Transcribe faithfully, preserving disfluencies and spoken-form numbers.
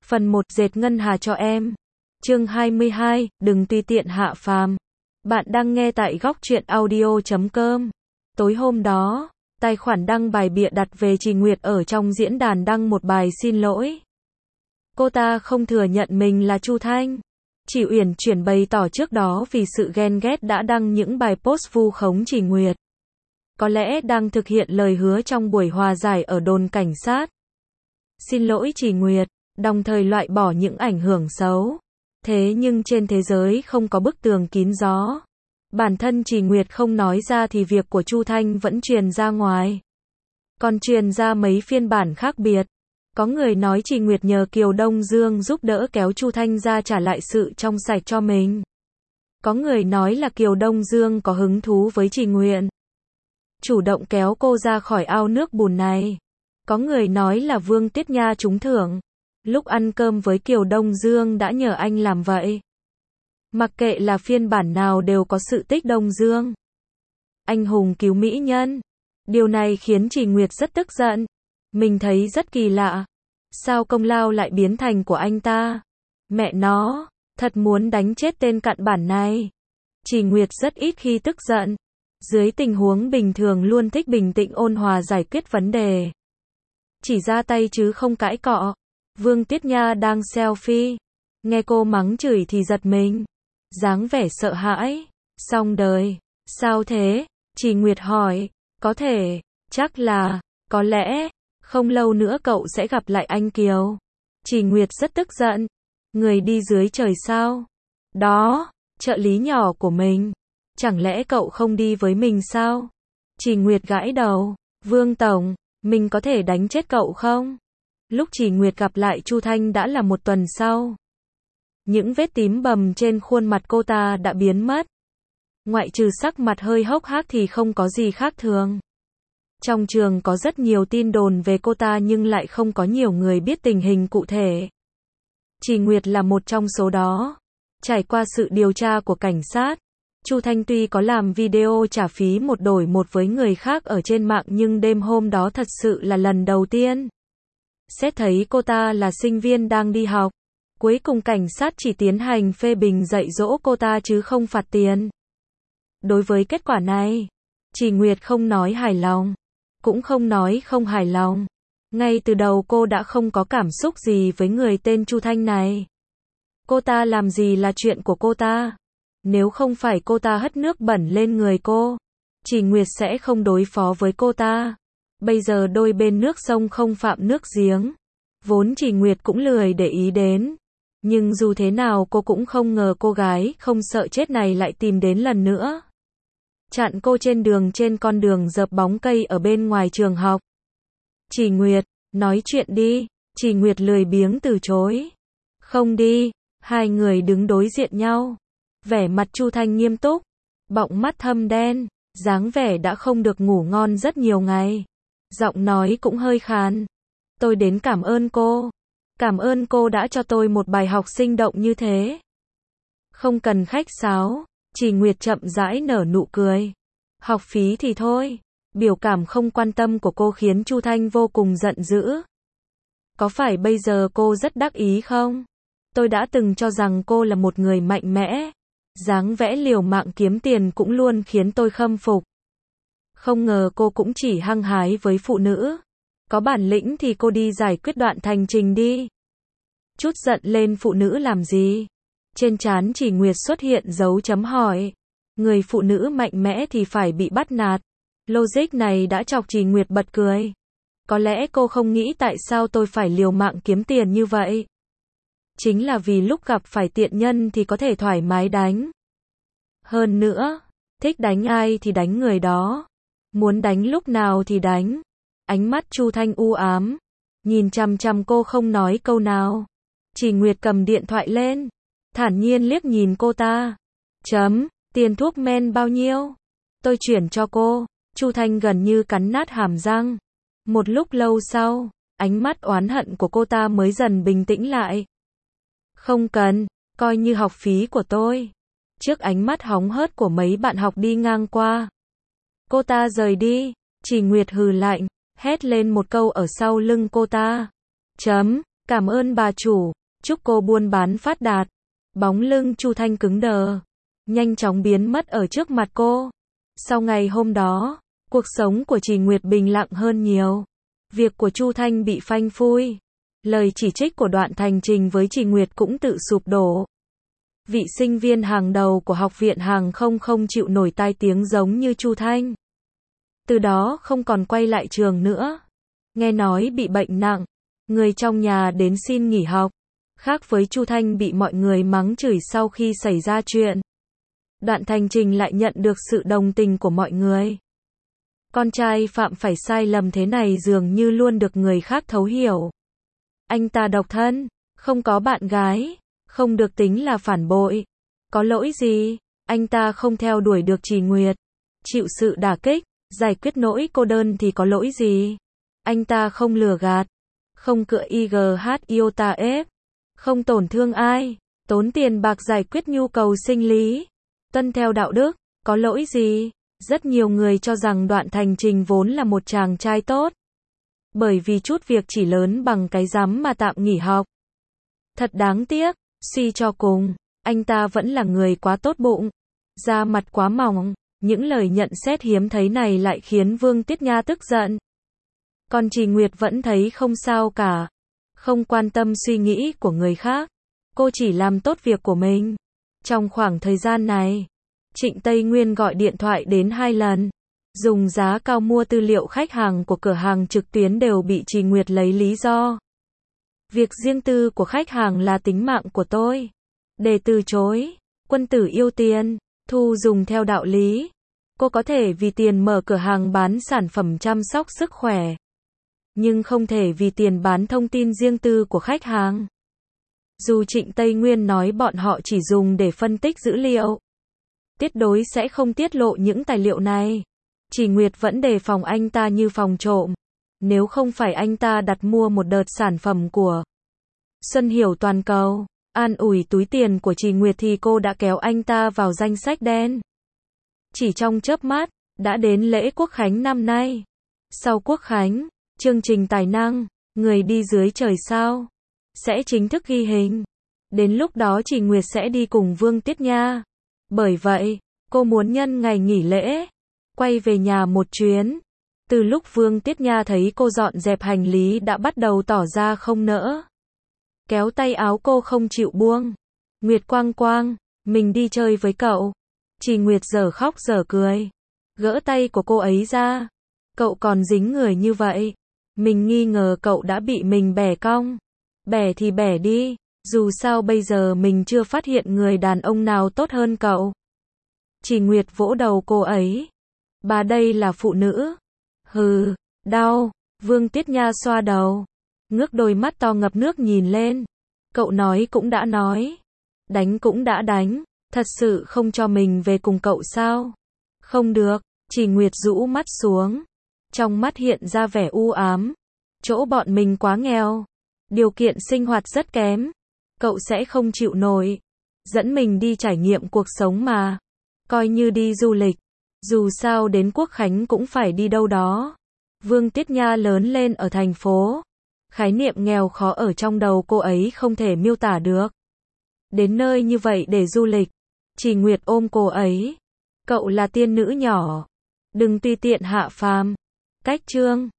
Phần một, dệt ngân hà cho em. Chương hai mươi hai, đừng tùy tiện hạ phàm. Bạn đang nghe tại góc truyện audio chấm com. Tối hôm đó, tài khoản đăng bài bịa đặt về Trì Nguyệt ở trong diễn đàn đăng một bài xin lỗi. Cô ta không thừa nhận mình là Chu Thanh. Chỉ uyển chuyển bày tỏ trước đó vì sự ghen ghét đã đăng những bài post vu khống Trì Nguyệt. Có lẽ đang thực hiện lời hứa trong buổi hòa giải ở đồn cảnh sát. Xin lỗi Trì Nguyệt, đồng thời loại bỏ những ảnh hưởng xấu. Thế nhưng trên thế giới không có bức tường kín gió. Bản thân Trì Nguyệt không nói ra thì việc của Chu Thanh vẫn truyền ra ngoài. Còn truyền ra mấy phiên bản khác biệt. Có người nói Trì Nguyệt nhờ Kiều Đông Dương giúp đỡ kéo Chu Thanh ra trả lại sự trong sạch cho mình. Có người nói là Kiều Đông Dương có hứng thú với Trì Nguyệt, chủ động kéo cô ra khỏi ao nước bùn này. Có người nói là Vương Tiết Nha trúng thưởng. Lúc ăn cơm với Kiều Đông Dương đã nhờ anh làm vậy. Mặc kệ là phiên bản nào đều có sự tích Đông Dương. Anh hùng cứu mỹ nhân. Điều này khiến Trì Nguyệt rất tức giận. Mình thấy rất kỳ lạ. Sao công lao lại biến thành của anh ta? Mẹ nó, thật muốn đánh chết tên cặn bản này. Trì Nguyệt rất ít khi tức giận. Dưới tình huống bình thường luôn thích bình tĩnh ôn hòa giải quyết vấn đề. Chỉ ra tay chứ không cãi cọ. Vương Tiết Nha đang selfie. Nghe cô mắng chửi thì giật mình. Dáng vẻ sợ hãi. Xong đời. Sao thế? Trì Nguyệt hỏi. Có thể. Chắc là. Có lẽ. Không lâu nữa cậu sẽ gặp lại anh Kiều. Trì Nguyệt rất tức giận. Người đi dưới trời sao? Đó. Trợ lý nhỏ của mình. Chẳng lẽ cậu không đi với mình sao? Trì Nguyệt gãi đầu. Vương Tổng, mình có thể đánh chết cậu không? Lúc Trì Nguyệt gặp lại Chu Thanh đã là một tuần sau. Những vết tím bầm trên khuôn mặt cô ta đã biến mất. Ngoại trừ sắc mặt hơi hốc hác thì không có gì khác thường. Trong trường có rất nhiều tin đồn về cô ta nhưng lại không có nhiều người biết tình hình cụ thể. Trì Nguyệt là một trong số đó. Trải qua sự điều tra của cảnh sát, Chu Thanh tuy có làm video trả phí một đổi một với người khác ở trên mạng nhưng đêm hôm đó thật sự là lần đầu tiên. Xét thấy cô ta là sinh viên đang đi học. Cuối cùng cảnh sát chỉ tiến hành phê bình dạy dỗ cô ta chứ không phạt tiền. Đối với kết quả này, Trì Nguyệt không nói hài lòng, cũng không nói không hài lòng. Ngay từ đầu cô đã không có cảm xúc gì với người tên Chu Thanh này. Cô ta làm gì là chuyện của cô ta. Nếu không phải cô ta hất nước bẩn lên người cô, Trì Nguyệt sẽ không đối phó với cô ta. Bây giờ đôi bên nước sông không phạm nước giếng. Vốn Trì Nguyệt cũng lười để ý đến. Nhưng dù thế nào cô cũng không ngờ cô gái không sợ chết này lại tìm đến lần nữa. Chặn cô trên đường trên con đường dợp bóng cây ở bên ngoài trường học. Trì Nguyệt, nói chuyện đi. Trì Nguyệt lười biếng từ chối. Không đi. Hai người đứng đối diện nhau. Vẻ mặt Chu Thanh nghiêm túc. Bọng mắt thâm đen. Dáng vẻ đã không được ngủ ngon rất nhiều ngày. Giọng nói cũng hơi khàn. Tôi đến cảm ơn cô. Cảm ơn cô đã cho tôi một bài học sinh động như thế. Không cần khách sáo. Trì Nguyệt chậm rãi nở nụ cười. Học phí thì thôi. Biểu cảm không quan tâm của cô khiến Chu Thanh vô cùng giận dữ. Có phải bây giờ cô rất đắc ý không? Tôi đã từng cho rằng cô là một người mạnh mẽ. Dáng vẻ liều mạng kiếm tiền cũng luôn khiến tôi khâm phục. Không ngờ cô cũng chỉ hăng hái với phụ nữ. Có bản lĩnh thì cô đi giải quyết đoạn thành trình đi. Chút giận lên phụ nữ làm gì? Trên trán Trì Nguyệt xuất hiện dấu chấm hỏi. Người phụ nữ mạnh mẽ thì phải bị bắt nạt. Logic này đã chọc Trì Nguyệt bật cười. Có lẽ cô không nghĩ tại sao tôi phải liều mạng kiếm tiền như vậy. Chính là vì lúc gặp phải tiện nhân thì có thể thoải mái đánh. Hơn nữa, thích đánh ai thì đánh người đó. Muốn đánh lúc nào thì đánh. Ánh mắt Chu Thanh u ám. Nhìn chằm chằm cô không nói câu nào. Trì Nguyệt cầm điện thoại lên. Thản nhiên liếc nhìn cô ta. Chấm, tiền thuốc men bao nhiêu? Tôi chuyển cho cô. Chu Thanh gần như cắn nát hàm răng. Một lúc lâu sau, ánh mắt oán hận của cô ta mới dần bình tĩnh lại. Không cần, coi như học phí của tôi. Trước ánh mắt hóng hớt của mấy bạn học đi ngang qua, cô ta rời đi. Trì Nguyệt hừ lạnh, hét lên một câu ở sau lưng cô ta. Chấm, Cảm ơn bà chủ, chúc cô buôn bán phát đạt. Bóng lưng Chu Thanh cứng đờ, nhanh chóng biến mất ở trước mặt cô. Sau ngày hôm đó, cuộc sống của Trì Nguyệt bình lặng hơn nhiều. Việc của Chu Thanh bị phanh phui. Lời chỉ trích của Đoạn Thành Trình với Trì Nguyệt cũng tự sụp đổ. Vị sinh viên hàng đầu của học viện hàng không không chịu nổi tai tiếng giống như Chu Thanh. Từ đó không còn quay lại trường nữa. Nghe nói bị bệnh nặng, người trong nhà đến xin nghỉ học. Khác với Chu Thanh bị mọi người mắng chửi sau khi xảy ra chuyện. Đoạn Thành Trình lại nhận được sự đồng tình của mọi người. Con trai phạm phải sai lầm thế này dường như luôn được người khác thấu hiểu. Anh ta độc thân, không có bạn gái, không được tính là phản bội. Có lỗi gì? Anh ta không theo đuổi được Trì Nguyệt, chịu sự đả kích, giải quyết nỗi cô đơn thì có lỗi gì? Anh ta không lừa gạt, không cựa i giê hát iota ép, không tổn thương ai, tốn tiền bạc giải quyết nhu cầu sinh lý, tuân theo đạo đức, có lỗi gì? Rất nhiều người cho rằng Đoạn Thành Trình vốn là một chàng trai tốt. Bởi vì chút việc chỉ lớn bằng cái rắm mà tạm nghỉ học. Thật đáng tiếc, suy cho cùng, anh ta vẫn là người quá tốt bụng, da mặt quá mỏng. Những lời nhận xét hiếm thấy này lại khiến Vương Tiết Nha tức giận. Còn Trì Nguyệt vẫn thấy không sao cả, không quan tâm suy nghĩ của người khác. Cô chỉ làm tốt việc của mình. Trong khoảng thời gian này, Trịnh Tây Nguyên gọi điện thoại đến hai lần, dùng giá cao mua tư liệu khách hàng của cửa hàng trực tuyến đều bị Trì Nguyệt lấy lý do. Việc riêng tư của khách hàng là tính mạng của tôi. Để từ chối, quân tử yêu tiền, thu dùng theo đạo lý. Cô có thể vì tiền mở cửa hàng bán sản phẩm chăm sóc sức khỏe, nhưng không thể vì tiền bán thông tin riêng tư của khách hàng. Dù Trịnh Tây Nguyên nói bọn họ chỉ dùng để phân tích dữ liệu, tuyệt đối sẽ không tiết lộ những tài liệu này. Trì Nguyệt vẫn đề phòng anh ta như phòng trộm. Nếu không phải anh ta đặt mua một đợt sản phẩm của Xuân Hiểu toàn cầu, an ủi túi tiền của Trì Nguyệt thì cô đã kéo anh ta vào danh sách đen. Chỉ trong chớp mắt, đã đến lễ Quốc Khánh năm nay. Sau Quốc Khánh, chương trình tài năng, người đi dưới trời sao, sẽ chính thức ghi hình. Đến lúc đó Trì Nguyệt sẽ đi cùng Vương Tiết Nha. Bởi vậy, cô muốn nhân ngày nghỉ lễ, quay về nhà một chuyến. Từ lúc Vương Tiết Nha thấy cô dọn dẹp hành lý đã bắt đầu tỏ ra không nỡ. Kéo tay áo cô không chịu buông. Nguyệt Quang Quang, mình đi chơi với cậu. Trì Nguyệt giờ khóc giờ cười. Gỡ tay của cô ấy ra. Cậu còn dính người như vậy. Mình nghi ngờ cậu đã bị mình bẻ cong. Bẻ thì bẻ đi. Dù sao bây giờ mình chưa phát hiện người đàn ông nào tốt hơn cậu. Trì Nguyệt vỗ đầu cô ấy. Bà đây là phụ nữ. Hừ, đau. Vương Tiết Nha xoa đầu, ngước đôi mắt to ngập nước nhìn lên. Cậu nói cũng đã nói, đánh cũng đã đánh, thật sự không cho mình về cùng cậu sao? Không được. Trì Nguyệt rũ mắt xuống, trong mắt hiện ra vẻ u ám. Chỗ bọn mình quá nghèo, điều kiện sinh hoạt rất kém, cậu sẽ không chịu nổi. Dẫn mình đi trải nghiệm cuộc sống mà, coi như đi du lịch. Dù sao đến Quốc Khánh cũng phải đi đâu đó. Vương Tiết Nha lớn lên ở thành phố. Khái niệm nghèo khó ở trong đầu cô ấy không thể miêu tả được. Đến nơi như vậy để du lịch. Trì Nguyệt ôm cô ấy. Cậu là tiên nữ nhỏ. Đừng tùy tiện hạ phàm. Cách chương.